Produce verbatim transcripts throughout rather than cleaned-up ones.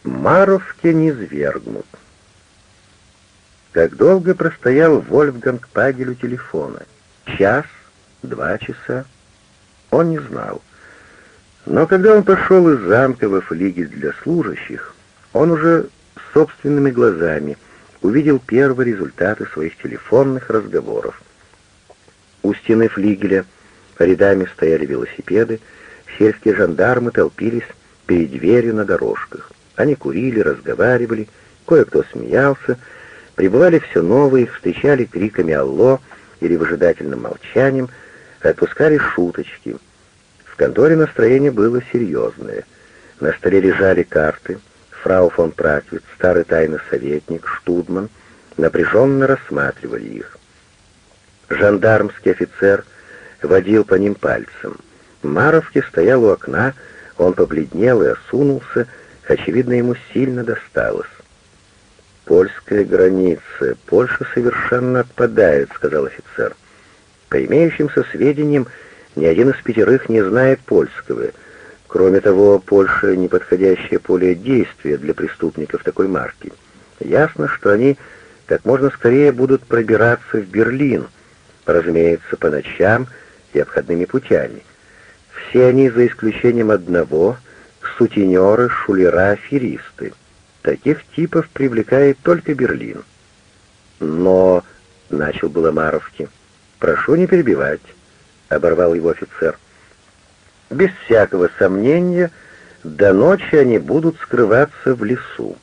Маровке низвергнут. Как долго простоял Вольфганг Пагель у телефона? Час? Два часа? Он не знал. Но когда он пошел из замка во флигель для служащих, он уже собственными глазами увидел первые результаты своих телефонных разговоров. У стены флигеля рядами стояли велосипеды, сельские жандармы толпились перед дверью на дорожках. Они курили, разговаривали, кое-кто смеялся, прибывали все новые, встречали криками «Алло!» или выжидательным молчанием, отпускали шуточки. В конторе настроение было серьезное. На столе лежали карты. Фрау фон Праквиц, старый тайный советник, Штудман напряженно рассматривали их. Жандармский офицер водил по ним пальцем. Маровке стоял у окна, он побледнел и осунулся, очевидно, ему сильно досталось. «Польская граница. Польша совершенно отпадает», — сказал офицер. «По имеющимся сведениям, ни один из пятерых не знает польского. Кроме того, Польша — неподходящее поле действия для преступников такой марки. Ясно, что они как можно скорее будут пробираться в Берлин, разумеется, по ночам и обходными путями. Все они, за исключением одного, сутенеры, шулера, аферисты. Таких типов привлекает только Берлин». «Но...» — начал было Маровки. «Прошу не перебивать», — оборвал его офицер. «Без всякого сомнения, до ночи они будут скрываться в лесу.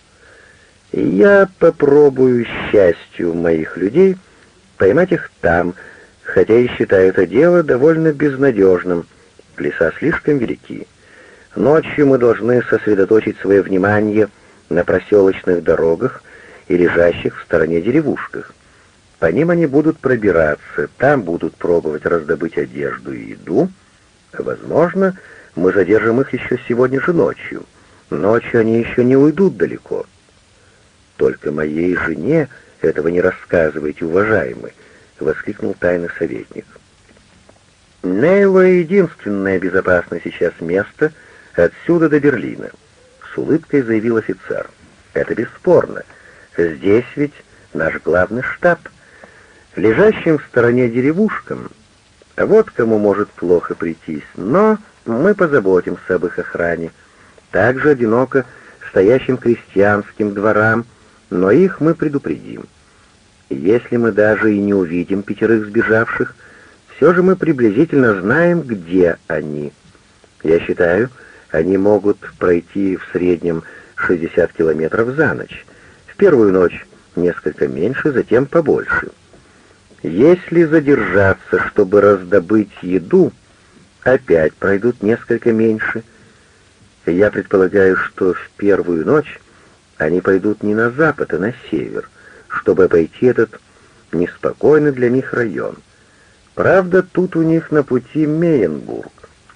И я попробую счастью моих людей поймать их там, хотя и считаю это дело довольно безнадежным. Леса слишком велики. Ночью мы должны сосредоточить свое внимание на проселочных дорогах и лежащих в стороне деревушках. По ним они будут пробираться, там будут пробовать раздобыть одежду и еду. Возможно, мы задержим их еще сегодня же ночью. Ночью они еще не уйдут далеко. Только моей жене этого не рассказывайте, уважаемый, — воскликнул тайный советник. Нейло — единственное безопасное сейчас место отсюда до Берлина, — с улыбкой заявил офицер. Это бесспорно. Здесь ведь наш главный штаб. Лежащим в стороне деревушкам вот кому может плохо прийтись, но мы позаботимся об их охране. Также одиноко стоящим крестьянским дворам, но их мы предупредим. Если мы даже и не увидим пятерых сбежавших, все же мы приблизительно знаем, где они. Я считаю, они могут пройти в среднем шестьдесят километров за ночь. В первую ночь несколько меньше, затем побольше. Если задержаться, чтобы раздобыть еду, опять пройдут несколько меньше. Я предполагаю, что в первую ночь они пойдут не на запад, а на север, чтобы обойти этот неспокойный для них район. Правда, тут у них на пути Мейенбург.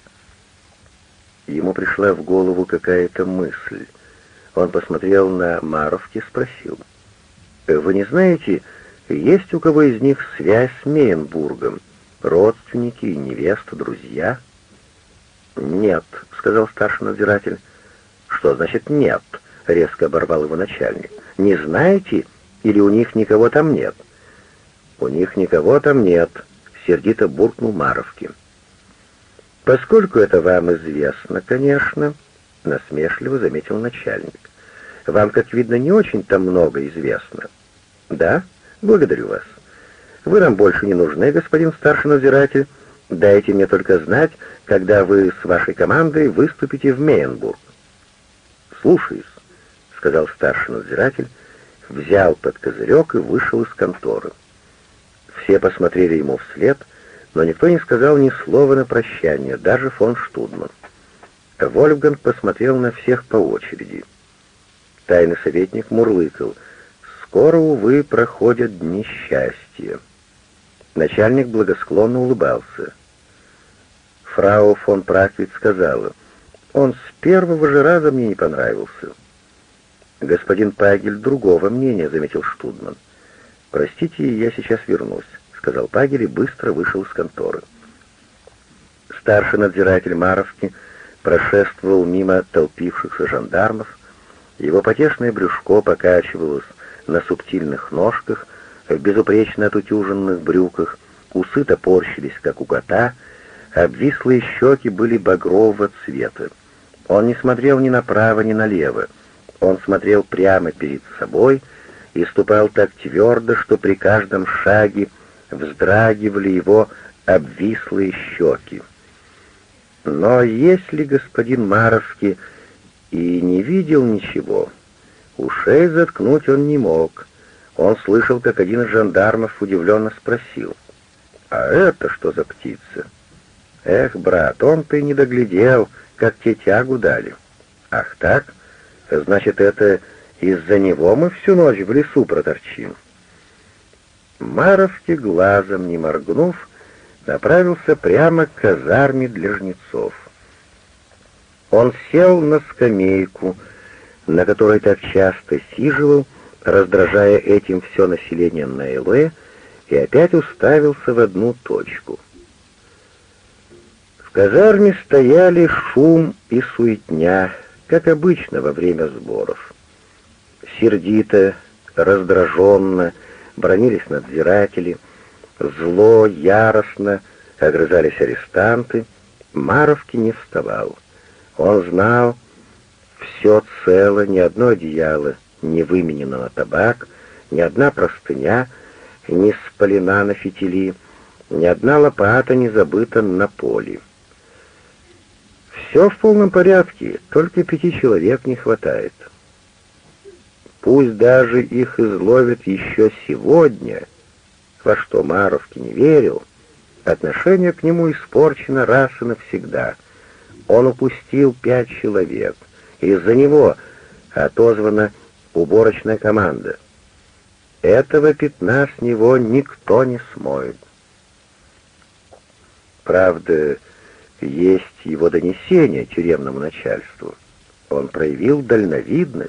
Ему пришла в голову какая-то мысль. Он посмотрел на Маровки, спросил: «Вы не знаете, есть у кого из них связь с Мейенбургом? Родственники, невеста, друзья?» «Нет», — сказал старший надзиратель. «Что значит «нет»?» — резко оборвал его начальник. «Не знаете, или у них никого там нет?» «У них никого там нет», — сердито буркнул Маровки. «Поскольку это вам известно, конечно», — насмешливо заметил начальник. «Вам, как видно, не очень-то много известно». «Да? Благодарю вас. Вы нам больше не нужны, господин старший надзиратель. Дайте мне только знать, когда вы с вашей командой выступите в Мейенбург». «Слушаюсь», — сказал старший надзиратель, взял под козырек и вышел из конторы. Все посмотрели ему вслед, но никто не сказал ни слова на прощание, даже фон Штудман. Вольфганг посмотрел на всех по очереди. Тайный советник мурлыкал: «Скоро, увы, проходят дни счастья». Начальник благосклонно улыбался. Фрау фон Праквиц сказала: «Он с первого же раза мне не понравился». «Господин Пагель другого мнения», — заметил Штудман. «Простите, я сейчас вернусь», — сказал Пагель и быстро вышел из конторы. Старший надзиратель Маровки прошествовал мимо толпившихся жандармов, Его потешное брюшко покачивалось на субтильных ножках, в безупречно отутюженных брюках, усы топорщились, как у кота, обвислые щеки были багрового цвета. Он не смотрел ни направо, ни налево. Он смотрел прямо перед собой и ступал так твердо, что при каждом шаге вздрагивали его обвислые щеки. Но если господин Маровский и не видел ничего, ушей заткнуть он не мог. Он слышал, как один из жандармов удивленно спросил: «А это что за птица?» «Эх, брат, он-то и не доглядел, как те тягу дали». «Ах так? Значит, это из-за него мы всю ночь в лесу проторчим». Маровский, глазом не моргнув, направился прямо к казарме для жнецов. Он сел на скамейку, на которой так часто сиживал, раздражая этим все население Нейле, и опять уставился в одну точку. В казарме стояли шум и суетня, как обычно во время сборов. Сердито, раздраженно бронились надзиратели, зло, яростно огрызались арестанты. Маровский не вставал. Он знал, все цело, ни одно одеяло не выменено на табак, ни одна простыня не спалена на фитили, ни одна лопата не забыта на поле. Все в полном порядке, только пяти человек не хватает. Пусть даже их изловят еще сегодня, во что Маровский не верил, отношение к нему испорчено раз и навсегда. Он упустил пять человек. Из-за него отозвана уборочная команда. Этого пятна с него никто не смоет. Правда, есть его донесение тюремному начальству. Он проявил дальновидность.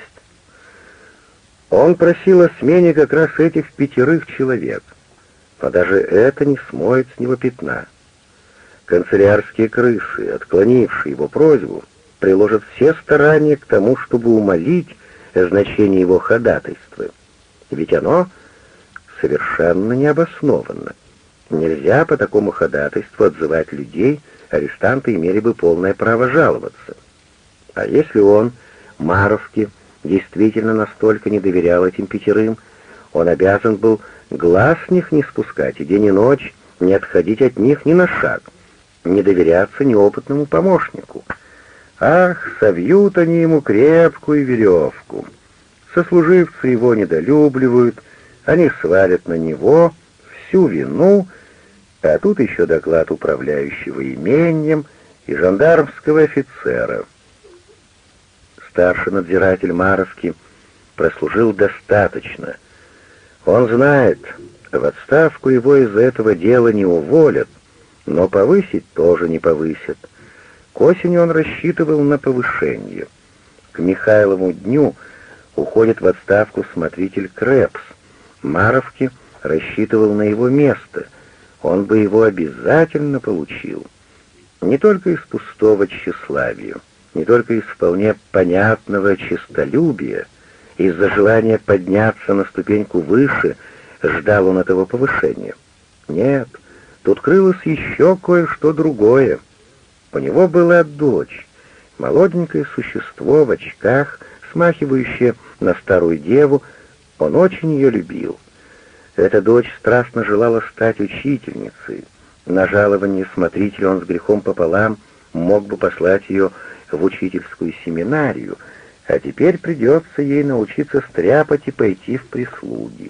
Он просил о смене как раз этих пятерых человек, но даже это не смоет с него пятна. Канцелярские крысы, отклонившие его просьбу, приложат все старания к тому, чтобы умалить значение его ходатайства. Ведь оно совершенно необоснованно. Нельзя по такому ходатайству отзывать людей, арестанты имели бы полное право жаловаться. А если он, Маровский, действительно настолько не доверял этим пятерым, он обязан был глаз с них не спускать и день и ночь не отходить от них ни на шаг, не доверяться неопытному помощнику. Ах, совьют они ему крепкую веревку. Сослуживцы его недолюбливают, они свалят на него всю вину, а тут еще доклад управляющего имением и жандармского офицера. Старший надзиратель Маровский прослужил достаточно. Он знает, в отставку его из-за этого дела не уволят, но повысить тоже не повысят. К осени он рассчитывал на повышение. К Михайлову дню уходит в отставку смотритель Крепс. Маровский рассчитывал на его место. Он бы его обязательно получил. Не только из пустого тщеславия, не только из вполне понятного честолюбия, из-за желания подняться на ступеньку выше, ждал он этого повышения. Нет, тут крылось еще кое-что другое. У него была дочь, молоденькое существо в очках, смахивающее на старую деву. Он очень ее любил. Эта дочь страстно желала стать учительницей. На жалование смотрителя он с грехом пополам мог бы послать ее в учительскую семинарию, а теперь придется ей научиться стряпать и пойти в прислуги.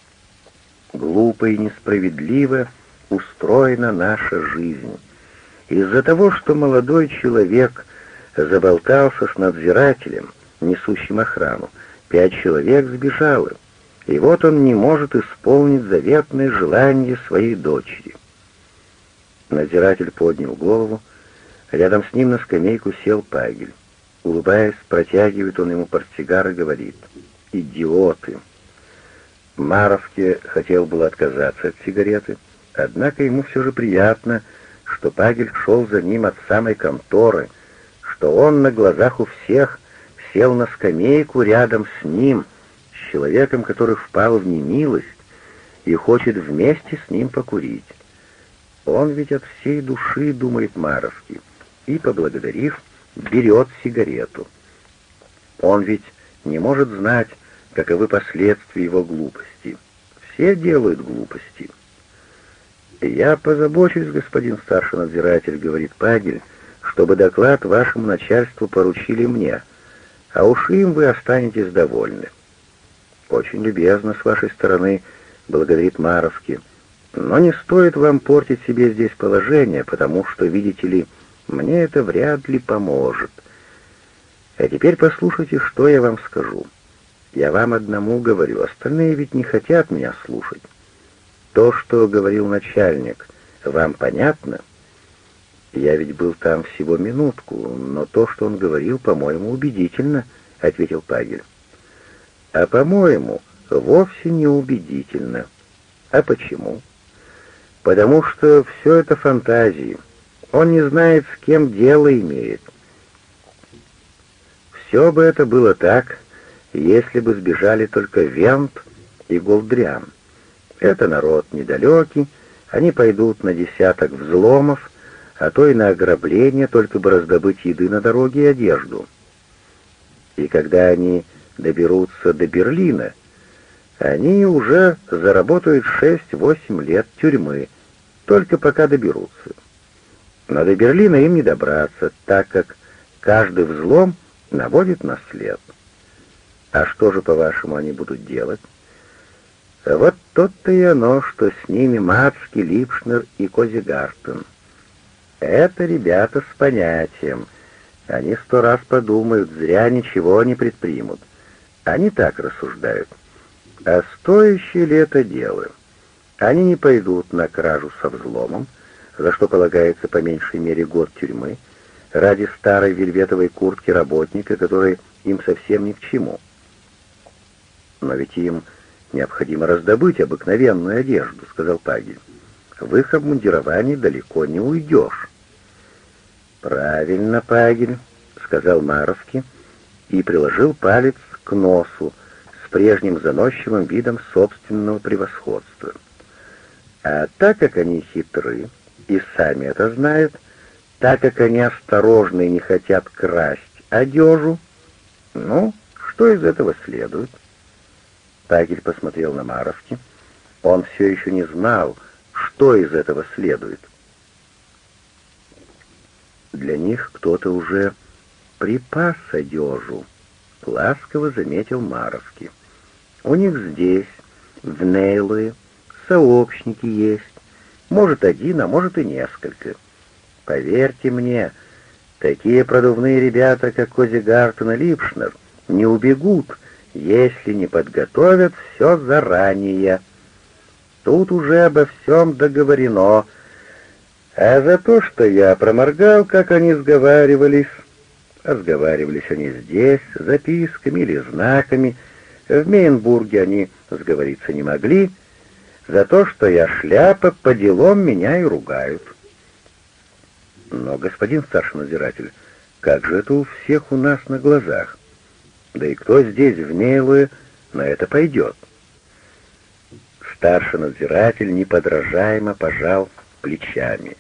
Глупо и несправедливо устроена наша жизнь. Из-за того, что молодой человек заболтался с надзирателем, несущим охрану, пять человек сбежало, и вот он не может исполнить заветное желание своей дочери. Надзиратель поднял голову. Рядом с ним на скамейку сел Пагель. Улыбаясь, протягивает он ему портсигар и говорит: «Идиоты!» Маровский хотел было отказаться от сигареты, однако ему все же приятно, что Пагель шел за ним от самой конторы, что он на глазах у всех сел на скамейку рядом с ним, с человеком, который впал в немилость, и хочет вместе с ним покурить. Он ведь от всей души, думает Маровский, и, поблагодарив, берет сигарету. Он ведь не может знать, каковы последствия его глупости. Все делают глупости. «Я позабочусь, господин старший надзиратель», — говорит Пагель, «чтобы доклад вашему начальству поручили мне, а уж им вы останетесь довольны». «Очень любезно с вашей стороны», — благодарит Маровский, «но не стоит вам портить себе здесь положение, потому что, видите ли, мне это вряд ли поможет. А теперь послушайте, что я вам скажу. Я вам одному говорю, остальные ведь не хотят меня слушать. То, что говорил начальник, вам понятно? Я ведь был там всего минутку, но то, что он говорил, по-моему, убедительно», — ответил Пагель. «А по-моему, вовсе не убедительно. А почему? Потому что все это фантазии. Он не знает, с кем дело имеет. Все бы это было так, если бы сбежали только Вент и Голдрян. Это народ недалекий, они пойдут на десяток взломов, а то и на ограбление, только бы раздобыть еды на дороге и одежду. И когда они доберутся до Берлина, они уже заработают шесть-восемь лет тюрьмы, только пока доберутся. Но до Берлина им не добраться, так как каждый взлом наводит на след. А что же, по-вашему, они будут делать? Вот то-то и оно, что с ними Мацкий, Липшнер и Козигартен. Это ребята с понятием. Они сто раз подумают, зря ничего не предпримут. Они так рассуждают. А стоящее ли это дело? Они не пойдут на кражу со взломом, за что полагается по меньшей мере год тюрьмы, ради старой вельветовой куртки работника, который им совсем ни к чему. Но ведь им необходимо раздобыть обыкновенную одежду, сказал Пагель. В их обмундировании далеко не уйдешь. Правильно, Пагель, сказал Маровский и приложил палец к носу с прежним заносчивым видом собственного превосходства. А так как они хитры и сами это знают, так как они осторожны и не хотят красть одежу, ну, что из этого следует? Пагель посмотрел на Маровский. Он все еще не знал, что из этого следует. Для них кто-то уже припас одежу, ласково заметил Маровский. У них здесь, в Нейлое, сообщники есть, может один, а может и несколько. Поверьте мне, такие продувные ребята, как Козигартен и Липшнер, не убегут, если не подготовят все заранее. Тут уже обо всем договорено. А за то, что я проморгал, как они сговаривались, а сговаривались они здесь, записками или знаками, в Мейнбурге они сговориться не могли, за то, что я шляпа, по делам меня и ругают. Но, господин старший надзиратель, как же это у всех у нас на глазах? Да и кто здесь, в Нейлое, на это пойдет? Старший надзиратель неподражаемо пожал плечами.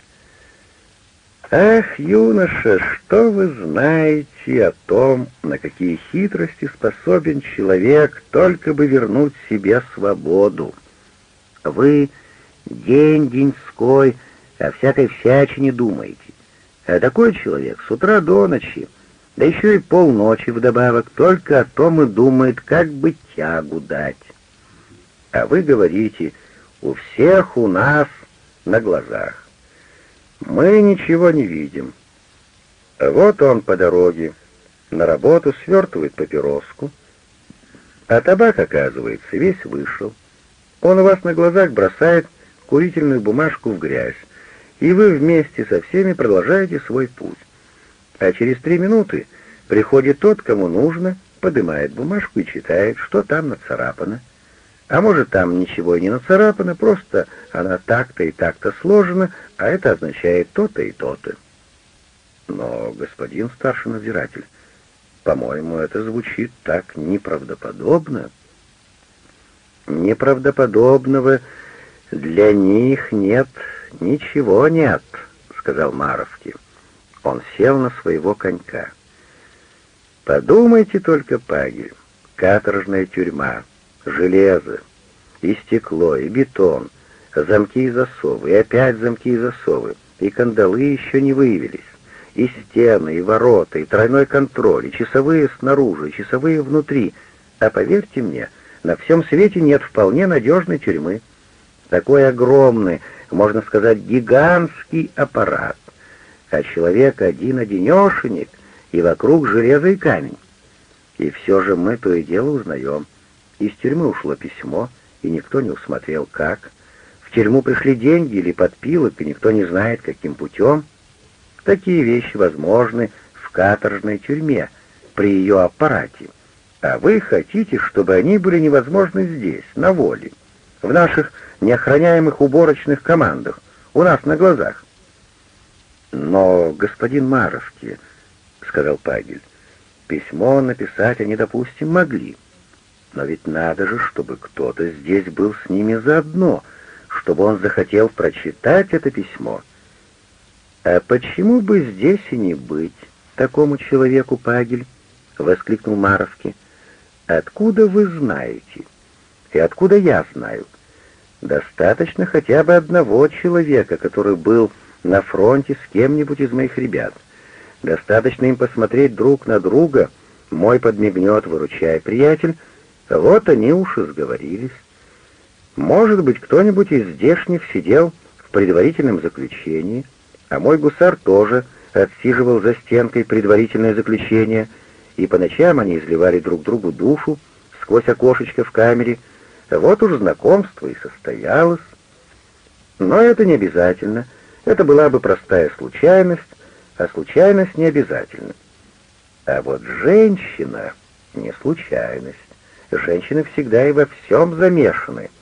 «Ах, юноша, что вы знаете о том, на какие хитрости способен человек, только бы вернуть себе свободу? Вы день-деньской о всякой всячине думаете, а такой человек с утра до ночи, да еще и полночи вдобавок, только о том и думает, как бы тягу дать. А вы говорите, у всех у нас на глазах. Мы ничего не видим. Вот он по дороге на работу свертывает папироску, а табак, оказывается, весь вышел. Он у вас на глазах бросает курительную бумажку в грязь, и вы вместе со всеми продолжаете свой путь. А через три минуты приходит тот, кому нужно, поднимает бумажку и читает, что там нацарапано. А может, там ничего и не нацарапано, просто она так-то и так-то сложена, а это означает то-то и то-то. Но, господин старший надзиратель, По-моему, это звучит так неправдоподобно. Неправдоподобного для них нет, ничего нет, сказал Маровский. Он сел на своего конька. Подумайте только, Пагель, каторжная тюрьма, железо, и стекло, и бетон, замки и засовы, и опять замки и засовы, и кандалы еще не выявились, и стены, и ворота, и тройной контроль, и часовые снаружи, и часовые внутри. А поверьте мне, на всем свете нет вполне надежной тюрьмы. Такой огромный, можно сказать, гигантский аппарат. А человек один-одинешенек, и вокруг железо и камень. И все же мы то и дело узнаем. Из тюрьмы ушло письмо, и никто не усмотрел как. В тюрьму пришли деньги или подпилок, и никто не знает, каким путем. Такие вещи возможны в каторжной тюрьме, при ее аппарате. А вы хотите, чтобы они были невозможны здесь, на воле, в наших неохраняемых уборочных командах, у нас на глазах. Но, господин Маровский, — сказал Пагель, — письмо написать они, допустим, могли. Но ведь надо же, чтобы кто-то здесь был с ними заодно, чтобы он захотел прочитать это письмо. «А почему бы здесь и не быть такому человеку, Пагель?» — воскликнул Маровский. «Откуда вы знаете? И откуда я знаю? Достаточно хотя бы одного человека, который был на фронте с кем-нибудь из моих ребят. Достаточно им посмотреть друг на друга, мой подмигнет, выручай, приятель, вот они уж и сговорились. Может быть, кто-нибудь из здешних сидел в предварительном заключении, а мой гусар тоже отсиживал за стенкой предварительное заключение, и по ночам они изливали друг другу душу сквозь окошечко в камере. Вот уж знакомство и состоялось. Но это не обязательно. Это была бы простая случайность, а случайность не обязательна. А вот женщина — не случайность. Женщины всегда и во всем замешаны.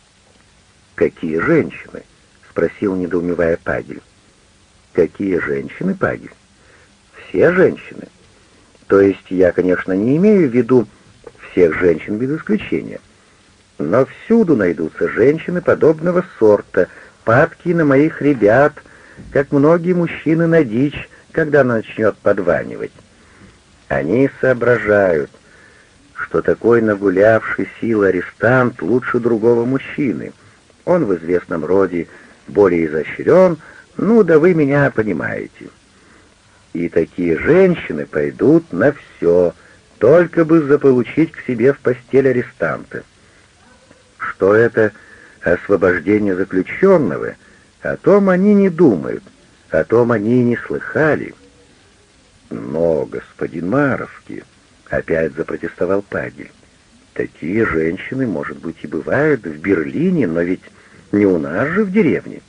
«Какие женщины?» — спросил, недоумевая Пагель. «Какие женщины, Пагель?» «Все женщины. То есть я, конечно, не имею в виду всех женщин без исключения. Но всюду найдутся женщины подобного сорта, падки на моих ребят, как многие мужчины на дичь, когда она начнет подванивать. Они соображают, что такой нагулявший силы арестант лучше другого мужчины. Он в известном роде более изощрен, ну да вы меня понимаете. И такие женщины пойдут на все, только бы заполучить к себе в постель арестанта. Что это освобождение заключенного, о том они не думают, о том они и не слыхали. Но, господин Маровский, опять запротестовал Пагель, такие женщины, может быть, и бывают в Берлине, но ведь не у нас же в деревне.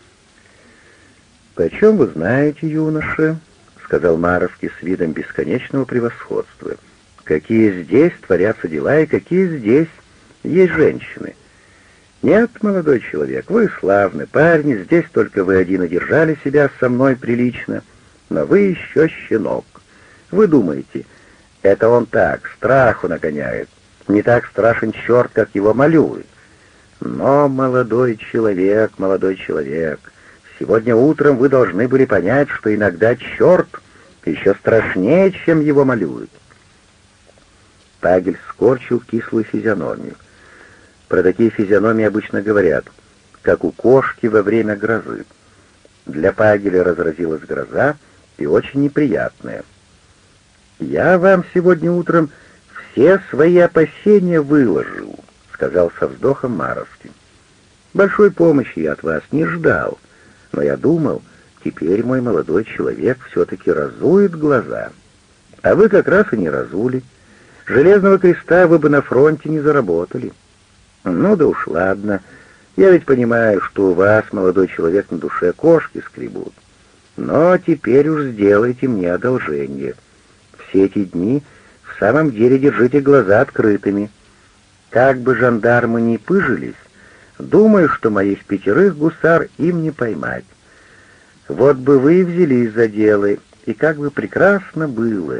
«Почем вы знаете, юноша, — сказал Маровский с видом бесконечного превосходства, — какие здесь творятся дела и какие здесь есть женщины? Нет, молодой человек, вы славный парень, здесь только вы один одержали себя со мной прилично, но вы еще щенок. Вы думаете, это он так, страху нагоняет, не так страшен черт, как его малюют. Но, молодой человек, молодой человек, сегодня утром вы должны были понять, что иногда черт еще страшнее, чем его малюют». Пагель скорчил кислую физиономию. Про такие физиономии обычно говорят, как у кошки во время грозы. Для Пагеля разразилась гроза, и очень неприятная. «Я вам сегодня утром все свои опасения выложил», — сказал со вздохом Маровский. «Большой помощи я от вас не ждал, но я думал, теперь мой молодой человек все-таки разует глаза. А вы как раз и не разули. Железного креста вы бы на фронте не заработали. Ну да уж ладно, я ведь понимаю, что у вас, молодой человек, на душе кошки скребут. Но теперь уж сделайте мне одолжение. Все эти дни в самом деле держите глаза открытыми. Как бы жандармы ни пыжились, думаю, что моих пятерых гусар им не поймать. Вот бы вы взялись за дело, и как бы прекрасно было,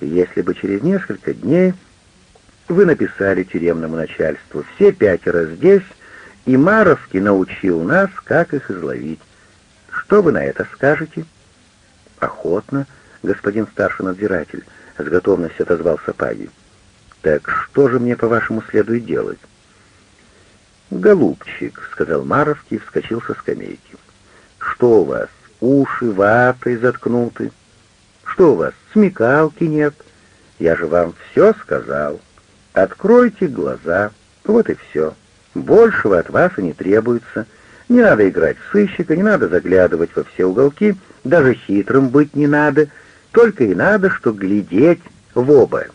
если бы через несколько дней вы написали тюремному начальству: все пятеро здесь, и Маровский научил нас, как их изловить. Что вы на это скажете?» «Охотно, господин старший надзиратель», — с готовностью отозвался Паги. «Так что же мне, по-вашему, следует делать?» «Голубчик», — сказал Маровский и вскочил со скамейки. «Что у вас, уши ватой заткнуты? Что у вас, смекалки нет? Я же вам все сказал. Откройте глаза, вот и все. Большего от вас и не требуется. Не надо играть в сыщика, не надо заглядывать во все уголки, даже хитрым быть не надо, только и надо, что глядеть в оба».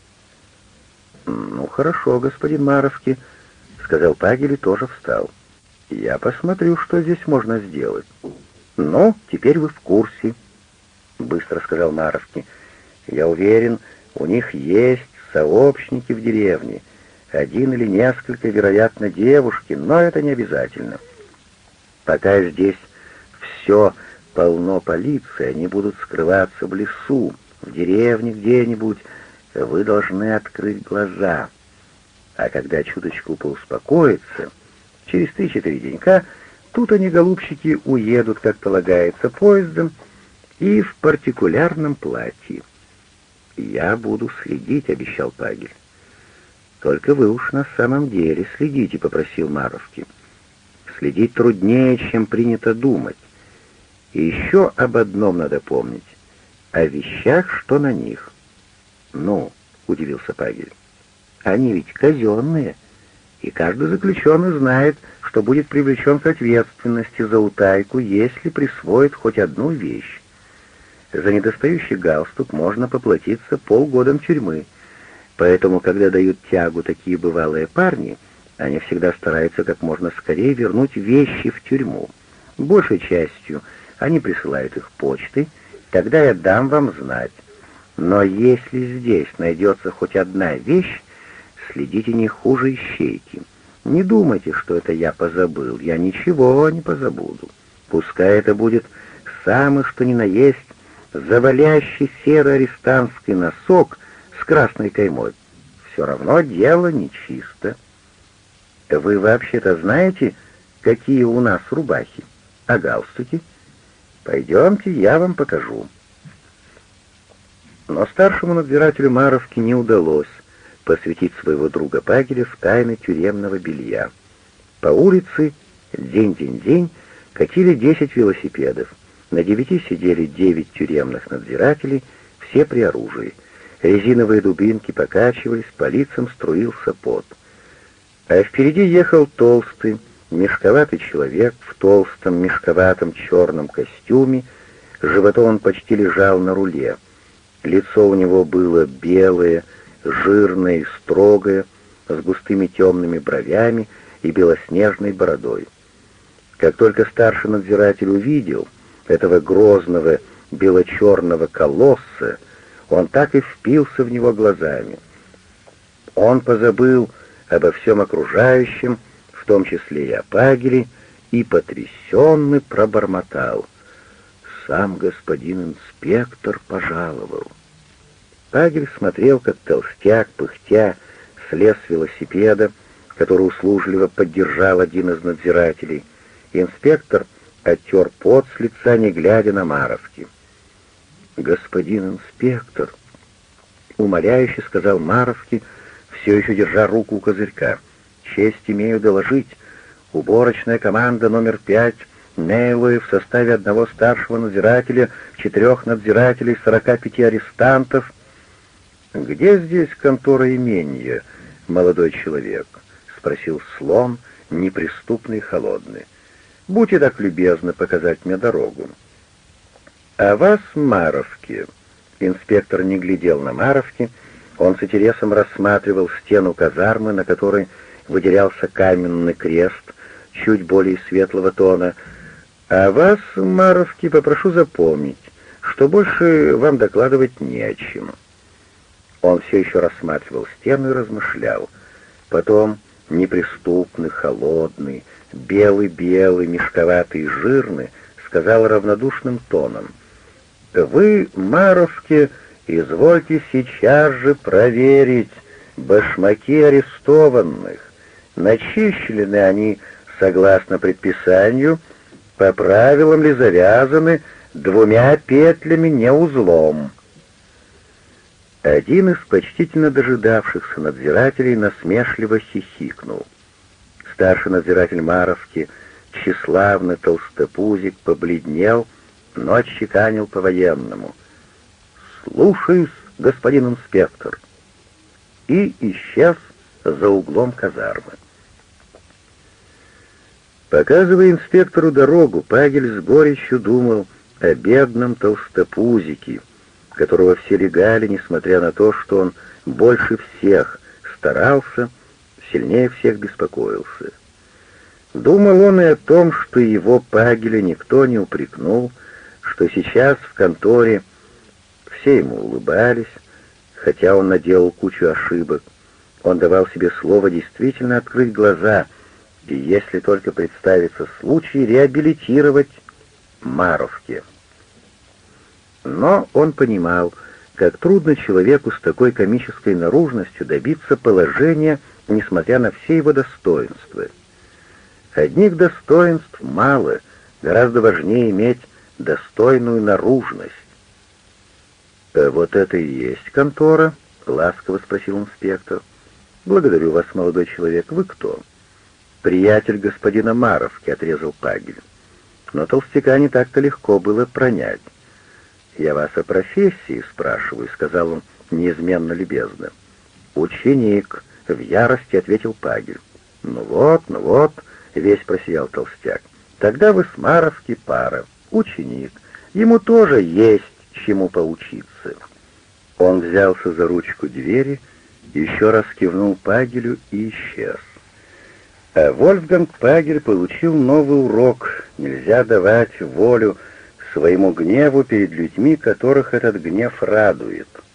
«Ну, хорошо, господин Маровский», — сказал Пагель и тоже встал. «Я посмотрю, что здесь можно сделать». «Ну, теперь вы в курсе», — быстро сказал Маровский. «Я уверен, у них есть сообщники в деревне. Один или несколько, вероятно, девушки, но это не обязательно. Пока здесь все полно полиции, они будут скрываться в лесу, в деревне где-нибудь. Вы должны открыть глаза. А когда чуточку поуспокоится, через три-четыре денька, тут они, голубчики, уедут, как полагается, поездом и в партикулярном платье. «Я буду следить», — обещал Пагель. «Только вы уж на самом деле следите», — попросил Маровский. «Следить труднее, чем принято думать. И еще об одном надо помнить — о вещах, что на них». «Ну», — удивился Пагель, — «они ведь казенные, и каждый заключенный знает, что будет привлечен к ответственности за утайку, если присвоит хоть одну вещь. За недостающий галстук можно поплатиться полгодом тюрьмы, поэтому, когда дают тягу такие бывалые парни, они всегда стараются как можно скорее вернуть вещи в тюрьму. Большей частью они присылают их почтой, тогда я дам вам знать. Но если здесь найдется хоть одна вещь, следите не хуже ищейки. Не думайте, что это я позабыл, я ничего не позабуду. Пускай это будет самый что ни на есть завалящий серый арестантский носок с красной каймой. Все равно дело нечисто. Вы вообще-то знаете, какие у нас рубахи? А галстуки? Пойдемте, я вам покажу». Но старшему надзирателю Маровки не удалось посвятить своего друга Пагеля в тайны тюремного белья. По улице день-день-день катили десять велосипедов. На девяти сидели девять тюремных надзирателей, все при оружии. Резиновые дубинки покачивались, по лицам струился пот. А впереди ехал толстый, мешковатый человек в толстом, мешковатом черном костюме. Животом он почти лежал на руле. Лицо у него было белое, жирное и строгое, с густыми темными бровями и белоснежной бородой. Как только старший надзиратель увидел этого грозного бело-черного колосса, он так и впился в него глазами. Он позабыл обо всем окружающем, в том числе и о Пагеле, и потрясенный пробормотал: «Сам господин инспектор пожаловал». Пагель смотрел, как толстяк, пыхтя, слез с велосипеда, который услужливо поддержал один из надзирателей. Инспектор оттер пот с лица, не глядя на Маровки. «Господин инспектор», — умоляюще сказал Маровский, все еще держа руку у козырька, — «честь имею доложить. Уборочная команда номер пять Нейлои в составе одного старшего надзирателя, четырех надзирателей, сорока пяти арестантов». «Где здесь контора имения, молодой человек?» — спросил слон, неприступный и холодный. «Будьте так любезны показать мне дорогу». «А вас, Маровки?» Инспектор не глядел на Маровки, он с интересом рассматривал стену казармы, на которой выделялся каменный крест, чуть более светлого тона. «А вас, Маровки, попрошу запомнить, что больше вам докладывать не о чем». Он все еще рассматривал стену и размышлял. Потом неприступный, холодный, белый-белый, мешковатый и жирный, сказал равнодушным тоном: «Вы, Маровки, Извольте сейчас же проверить башмаки арестованных, начищены они согласно предписанию, по правилам ли завязаны двумя петлями, не узлом. Один из почтительно дожидавшихся надзирателей насмешливо хихикнул. Старший надзиратель Маровки, тщеславный толстопузик, побледнел, но отчеканил по-военному: «Слушаюсь, господин инспектор», и исчез за углом казармы. Показывая инспектору дорогу, Пагель с горечью думал о бедном толстопузике, которого все легали, несмотря на то, что он больше всех старался, сильнее всех беспокоился. Думал он и о том, что его Пагеля никто не упрекнул, что сейчас в конторе все ему улыбались, хотя он наделал кучу ошибок. Он давал себе слово действительно открыть глаза и, если только представится случай, реабилитировать Маровки. Но он понимал, как трудно человеку с такой комической наружностью добиться положения, несмотря на все его достоинства. Одних достоинств мало, гораздо важнее иметь достойную наружность. «А вот это и есть контора?» — ласково спросил инспектор. «Благодарю вас, молодой человек. Вы кто?» «Приятель господина Маровки», — отрезал Пагель. Но толстяка не так-то легко было пронять. «Я вас о профессии спрашиваю», — сказал он неизменно любезно. «Ученик», — в ярости ответил Пагель. «Ну вот, ну вот», — весь просиял толстяк. «Тогда вы с Маровки пара, ученик. Ему тоже есть чему поучиться». Он взялся за ручку двери, еще раз кивнул Пагелю и исчез. А Вольфганг Пагель получил новый урок: нельзя давать волю своему гневу перед людьми, которых этот гнев радует.